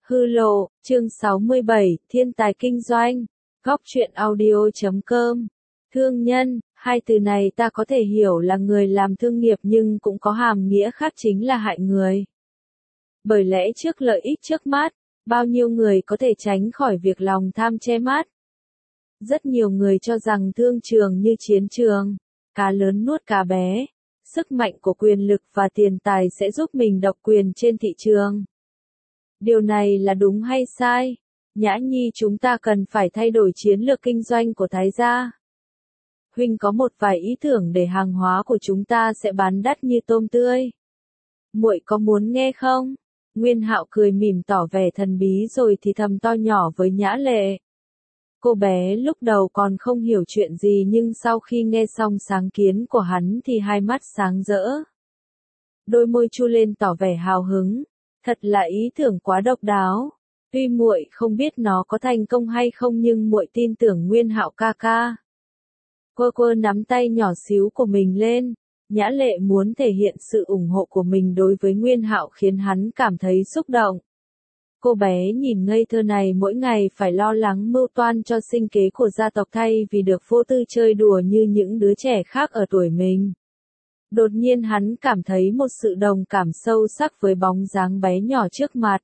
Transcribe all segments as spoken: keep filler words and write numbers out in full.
Hư lộ, chương sáu mươi bảy, Thiên tài kinh doanh, góc truyện audio chấm com. Thương nhân, hai từ này ta có thể hiểu là người làm thương nghiệp nhưng cũng có hàm nghĩa khác chính là hại người. Bởi lẽ trước lợi ích trước mắt, bao nhiêu người có thể tránh khỏi việc lòng tham che mắt. Rất nhiều người cho rằng thương trường như chiến trường, cá lớn nuốt cá bé, sức mạnh của quyền lực và tiền tài sẽ giúp mình độc quyền trên thị trường. Điều này là đúng hay sai? Nhã Nhi, chúng ta cần phải thay đổi chiến lược kinh doanh của Thái gia. Huynh có một vài ý tưởng để hàng hóa của chúng ta sẽ bán đắt như tôm tươi. Muội có muốn nghe không? Nguyên Hạo cười mỉm tỏ vẻ thần bí rồi thì thầm to nhỏ với Nhã Lệ. Cô bé lúc đầu còn không hiểu chuyện gì nhưng sau khi nghe xong sáng kiến của hắn thì hai mắt sáng rỡ. Đôi môi chu lên tỏ vẻ hào hứng. Thật là ý tưởng quá độc đáo. Tuy muội không biết nó có thành công hay không nhưng muội tin tưởng Nguyên Hạo ca ca. Quơ quơ nắm tay nhỏ xíu của mình lên. Nhã Lệ muốn thể hiện sự ủng hộ của mình đối với Nguyên Hạo khiến hắn cảm thấy xúc động. Cô bé nhìn ngây thơ này mỗi ngày phải lo lắng mưu toan cho sinh kế của gia tộc thay vì được vô tư chơi đùa như những đứa trẻ khác ở tuổi mình. Đột nhiên hắn cảm thấy một sự đồng cảm sâu sắc với bóng dáng bé nhỏ trước mặt.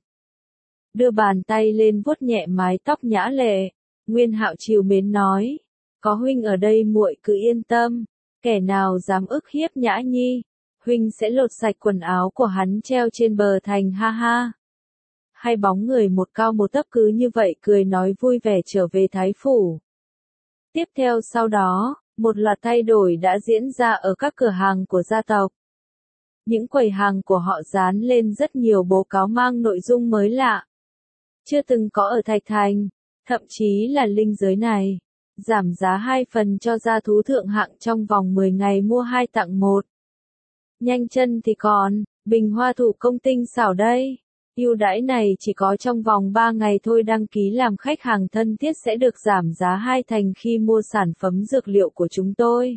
Đưa bàn tay lên vuốt nhẹ mái tóc Nhã Lệ, Nguyên Hạo trìu mến nói, có huynh ở đây muội cứ yên tâm, kẻ nào dám ức hiếp Nhã Nhi, huynh sẽ lột sạch quần áo của hắn treo trên bờ thành ha ha. Hai bóng người một cao một thấp cứ như vậy cười nói vui vẻ trở về Thái phủ. Tiếp theo sau đó, một loạt thay đổi đã diễn ra ở các cửa hàng của gia tộc. Những quầy hàng của họ dán lên rất nhiều bố cáo mang nội dung mới lạ. Chưa từng có ở Thạch Thành, thậm chí là linh giới này. Giảm giá hai phần cho gia thú thượng hạng trong vòng mười ngày mua hai tặng một. Nhanh chân thì còn, bình hoa thủ công tinh xảo đây. Ưu đãi này chỉ có trong vòng ba ngày thôi, đăng ký làm khách hàng thân thiết sẽ được giảm giá hai thành khi mua sản phẩm dược liệu của chúng tôi.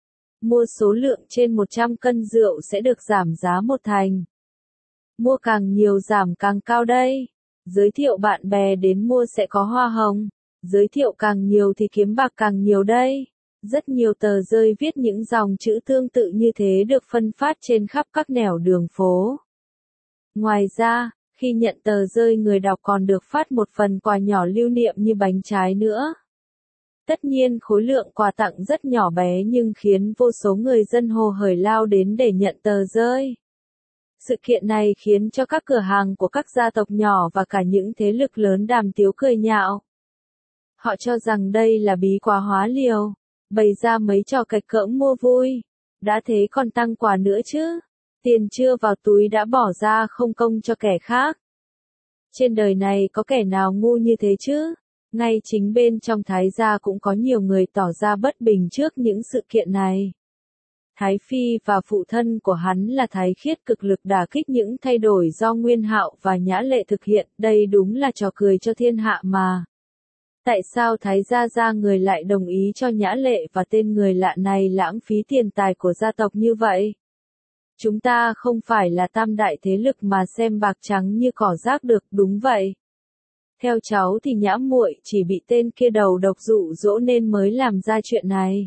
Mua số lượng trên một trăm cân rượu sẽ được giảm giá một thành. Mua càng nhiều giảm càng cao đây. Giới thiệu bạn bè đến mua sẽ có hoa hồng. Giới thiệu càng nhiều thì kiếm bạc càng nhiều đây. Rất nhiều tờ rơi viết những dòng chữ tương tự như thế được phân phát trên khắp các nẻo đường phố. Ngoài ra, khi nhận tờ rơi người đọc còn được phát một phần quà nhỏ lưu niệm như bánh trái nữa. Tất nhiên khối lượng quà tặng rất nhỏ bé nhưng khiến vô số người dân hồ hởi lao đến để nhận tờ rơi. Sự kiện này khiến cho các cửa hàng của các gia tộc nhỏ và cả những thế lực lớn đàm tiếu cười nhạo. Họ cho rằng đây là bí quá hóa liều, bày ra mấy trò cạch cỡm mua vui. Đã thế còn tăng quà nữa chứ. Tiền chưa vào túi đã bỏ ra không công cho kẻ khác. Trên đời này có kẻ nào ngu như thế chứ? Ngay chính bên trong Thái gia cũng có nhiều người tỏ ra bất bình trước những sự kiện này. Thái Phi và phụ thân của hắn là Thái Khiết cực lực đả kích những thay đổi do Nguyên Hạo và Nhã Lệ thực hiện, đây đúng là trò cười cho thiên hạ mà. Tại sao Thái gia gia người lại đồng ý cho Nhã Lệ và tên người lạ này lãng phí tiền tài của gia tộc như vậy? Chúng ta không phải là tam đại thế lực mà xem bạc trắng như cỏ rác được, đúng vậy. Theo cháu thì Nhã muội chỉ bị tên kia đầu độc dụ dỗ nên mới làm ra chuyện này.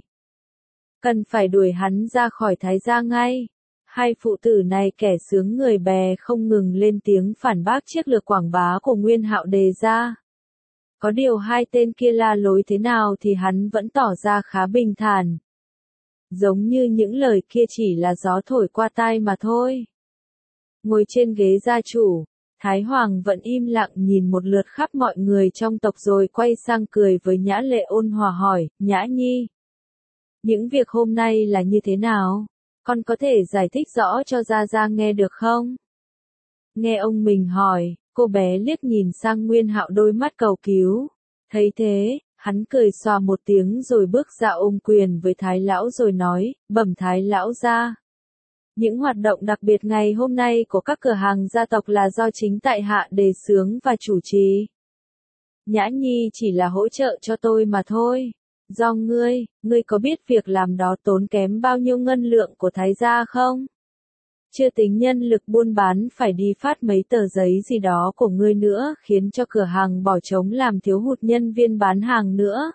Cần phải đuổi hắn ra khỏi Thái gia ngay. Hai phụ tử này kẻ sướng người bè không ngừng lên tiếng phản bác chiếc lược quảng bá của Nguyên Hạo đề ra. Có điều hai tên kia la lối thế nào thì hắn vẫn tỏ ra khá bình thản. Giống như những lời kia chỉ là gió thổi qua tai mà thôi. Ngồi trên ghế gia chủ, Thái Hoàng vẫn im lặng nhìn một lượt khắp mọi người trong tộc rồi quay sang cười với Nhã Lệ ôn hòa hỏi, Nhã Nhi. Những việc hôm nay là như thế nào? Con có thể giải thích rõ cho Gia Gia nghe được không? Nghe ông mình hỏi, cô bé liếc nhìn sang Nguyên Hạo đôi mắt cầu cứu. Thấy thế, hắn cười xòa một tiếng rồi bước ra ôm quyền với Thái lão rồi nói, bẩm Thái lão gia. Những hoạt động đặc biệt ngày hôm nay của các cửa hàng gia tộc là do chính tại hạ đề xướng và chủ trì. Nhã Nhi chỉ là hỗ trợ cho tôi mà thôi. Do ngươi, ngươi có biết việc làm đó tốn kém bao nhiêu ngân lượng của Thái gia không? Chưa tính nhân lực buôn bán phải đi phát mấy tờ giấy gì đó của ngươi nữa, khiến cho cửa hàng bỏ trống làm thiếu hụt nhân viên bán hàng nữa.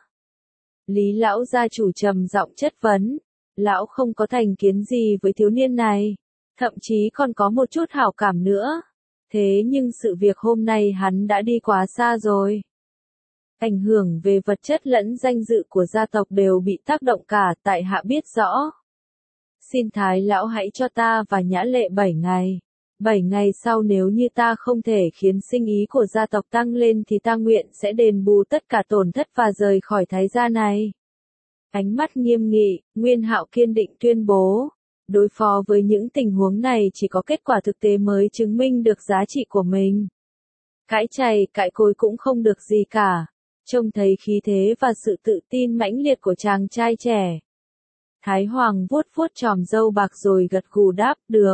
Lý lão gia chủ trầm giọng chất vấn. Lão không có thành kiến gì với thiếu niên này, thậm chí còn có một chút hảo cảm nữa. Thế nhưng sự việc hôm nay hắn đã đi quá xa rồi. Ảnh hưởng về vật chất lẫn danh dự của gia tộc đều bị tác động cả, tại hạ biết rõ. Xin Thái lão hãy cho ta và Nhã Lệ bảy ngày. Bảy ngày sau nếu như ta không thể khiến sinh ý của gia tộc tăng lên thì ta nguyện sẽ đền bù tất cả tổn thất và rời khỏi Thái gia này. Ánh mắt nghiêm nghị, Nguyên Hạo kiên định tuyên bố. Đối phó với những tình huống này chỉ có kết quả thực tế mới chứng minh được giá trị của mình. Cãi chày, cãi cối cũng không được gì cả. Trông thấy khí thế và sự tự tin mãnh liệt của chàng trai trẻ. Thái Hoàng vuốt vuốt chòm râu bạc rồi gật gù đáp, được.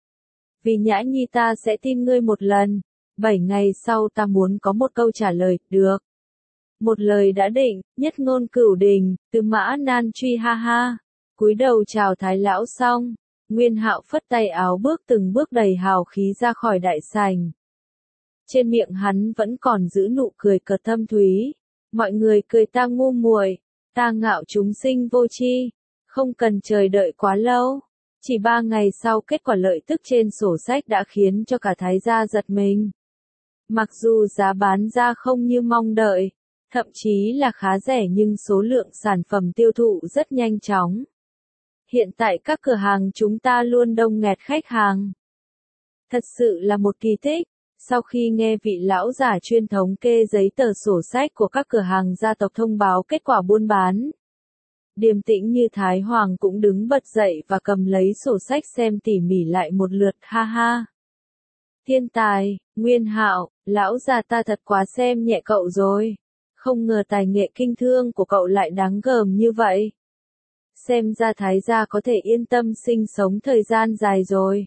Vì Nhã Nhi ta sẽ tin ngươi một lần. Bảy ngày sau ta muốn có một câu trả lời, được. Một lời đã định, nhất ngôn cửu đình, từ mã nan truy ha ha. Cúi đầu chào Thái lão xong, Nguyên Hạo phất tay áo bước từng bước đầy hào khí ra khỏi đại sảnh. Trên miệng hắn vẫn còn giữ nụ cười cợt thâm thúy. Mọi người cười ta ngu muội, ta ngạo chúng sinh vô tri, không cần chờ đợi quá lâu. Chỉ ba ngày sau kết quả lợi tức trên sổ sách đã khiến cho cả Thái gia giật mình. Mặc dù giá bán ra không như mong đợi, thậm chí là khá rẻ nhưng số lượng sản phẩm tiêu thụ rất nhanh chóng. Hiện tại các cửa hàng chúng ta luôn đông nghẹt khách hàng. Thật sự là một kỳ tích. Sau khi nghe vị lão giả chuyên thống kê giấy tờ sổ sách của các cửa hàng gia tộc thông báo kết quả buôn bán, điềm tĩnh như Thái Hoàng cũng đứng bật dậy và cầm lấy sổ sách xem tỉ mỉ lại một lượt, ha ha. Thiên tài, Nguyên Hạo, lão già ta thật quá xem nhẹ cậu rồi. Không ngờ tài nghệ kinh thương của cậu lại đáng gờm như vậy. Xem ra Thái gia có thể yên tâm sinh sống thời gian dài rồi.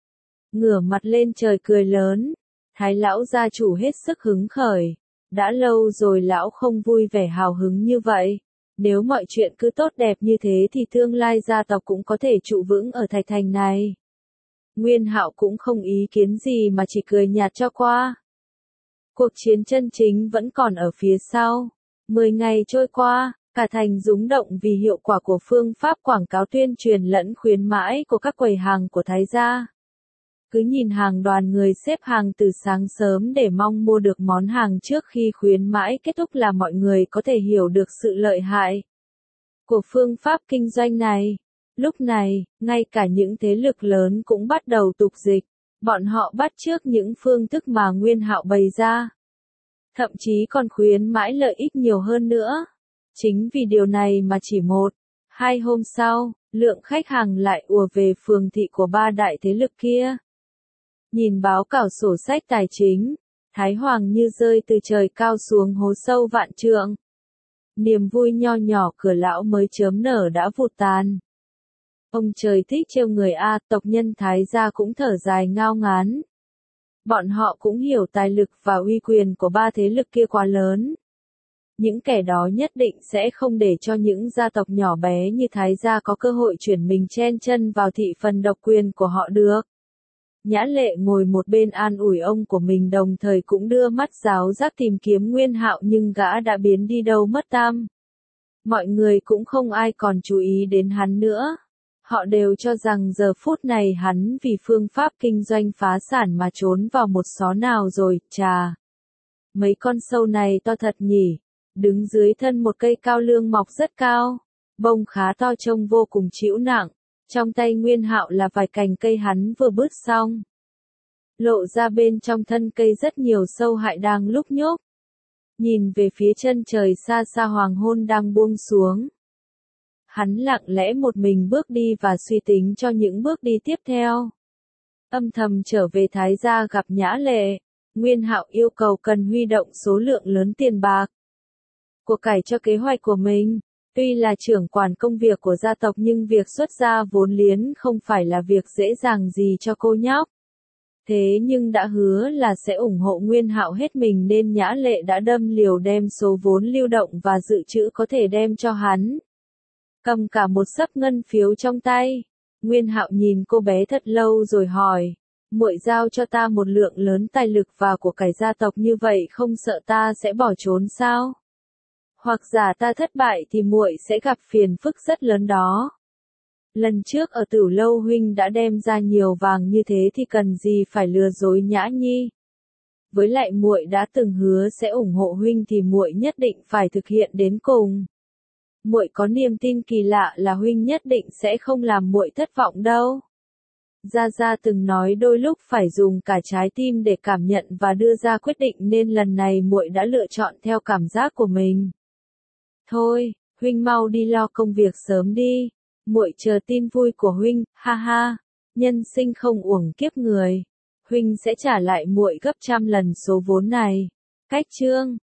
Ngửa mặt lên trời cười lớn, Thái lão gia chủ hết sức hứng khởi. Đã lâu rồi lão không vui vẻ hào hứng như vậy. Nếu mọi chuyện cứ tốt đẹp như thế thì tương lai gia tộc cũng có thể trụ vững ở Thạch Thành này. Nguyên Hạo cũng không ý kiến gì mà chỉ cười nhạt cho qua. Cuộc chiến chân chính vẫn còn ở phía sau. Mười ngày trôi qua, cả thành rúng động vì hiệu quả của phương pháp quảng cáo tuyên truyền lẫn khuyến mãi của các quầy hàng của Thái gia. Cứ nhìn hàng đoàn người xếp hàng từ sáng sớm để mong mua được món hàng trước khi khuyến mãi kết thúc là mọi người có thể hiểu được sự lợi hại của phương pháp kinh doanh này. Lúc này, ngay cả những thế lực lớn cũng bắt đầu tục dịch. Bọn họ bắt chước những phương thức mà Nguyên Hạo bày ra. Thậm chí còn khuyến mãi lợi ích nhiều hơn nữa. Chính vì điều này mà chỉ một, hai hôm sau, lượng khách hàng lại ùa về phường thị của ba đại thế lực kia. Nhìn báo cào sổ sách tài chính, Thái Hoàng như rơi từ trời cao xuống hố sâu vạn trượng. Niềm vui nho nhỏ cửa lão mới chớm nở đã vụt tàn. Ông trời thích trêu người a, tộc nhân Thái gia cũng thở dài ngao ngán. Bọn họ cũng hiểu tài lực và uy quyền của ba thế lực kia quá lớn. Những kẻ đó nhất định sẽ không để cho những gia tộc nhỏ bé như Thái gia có cơ hội chuyển mình chen chân vào thị phần độc quyền của họ được. Nhã Lệ ngồi một bên an ủi ông của mình đồng thời cũng đưa mắt giáo giác tìm kiếm Nguyên Hạo nhưng gã đã biến đi đâu mất tăm. Mọi người cũng không ai còn chú ý đến hắn nữa. Họ đều cho rằng giờ phút này hắn vì phương pháp kinh doanh phá sản mà trốn vào một xó nào rồi, chà. Mấy con sâu này to thật nhỉ, đứng dưới thân một cây cao lương mọc rất cao, bông khá to trông vô cùng trĩu nặng, trong tay Nguyên Hạo là vài cành cây hắn vừa bứt xong. Lộ ra bên trong thân cây rất nhiều sâu hại đang lúc nhúc. Nhìn về phía chân trời xa xa hoàng hôn đang buông xuống. Hắn lặng lẽ một mình bước đi và suy tính cho những bước đi tiếp theo. Âm thầm trở về Thái gia gặp Nhã Lệ, Nguyên Hạo yêu cầu cần huy động số lượng lớn tiền bạc của cải cho kế hoạch của mình. Tuy là trưởng quản công việc của gia tộc nhưng việc xuất ra vốn liếng không phải là việc dễ dàng gì cho cô nhóc. Thế nhưng đã hứa là sẽ ủng hộ Nguyên Hạo hết mình nên Nhã Lệ đã đâm liều đem số vốn lưu động và dự trữ có thể đem cho hắn. Cầm cả một xấp ngân phiếu trong tay. Nguyên Hạo nhìn cô bé thật lâu rồi hỏi, muội giao cho ta một lượng lớn tài lực và của cải gia tộc như vậy không sợ ta sẽ bỏ trốn sao? Hoặc giả ta thất bại thì muội sẽ gặp phiền phức rất lớn đó. Lần trước ở Tử Lâu huynh đã đem ra nhiều vàng như thế thì cần gì phải lừa dối Nhã Nhi. Với lại muội đã từng hứa sẽ ủng hộ huynh thì muội nhất định phải thực hiện đến cùng. Muội có niềm tin kỳ lạ là huynh nhất định sẽ không làm muội thất vọng đâu. Gia Gia từng nói đôi lúc phải dùng cả trái tim để cảm nhận và đưa ra quyết định nên lần này muội đã lựa chọn theo cảm giác của mình. Thôi, huynh mau đi lo công việc sớm đi. Muội chờ tin vui của huynh, ha ha. Nhân sinh không uổng kiếp người. Huynh sẽ trả lại muội gấp trăm lần số vốn này. Cách chương